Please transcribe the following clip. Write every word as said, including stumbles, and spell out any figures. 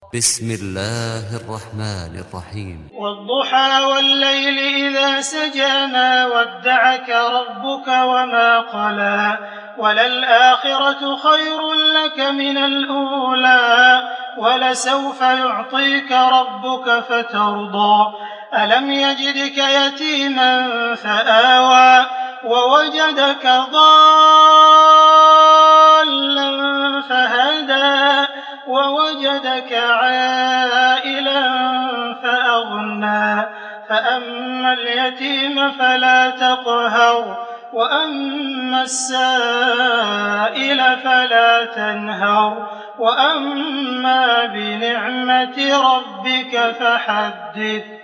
بسم الله الرحمن الرحيم. والضحى والليل إذا سجى ما ودعك ربك وما قلى وللآخرة خير لك من الأولى ولسوف يعطيك ربك فترضى ألم يجدك يتيما فآوى ووجدك ضالا فهدى ووجدك عائلا فأغنى فأما اليتيم فلا تقهر وأما السائل فلا تنهر وأما بنعمة ربك فحدث.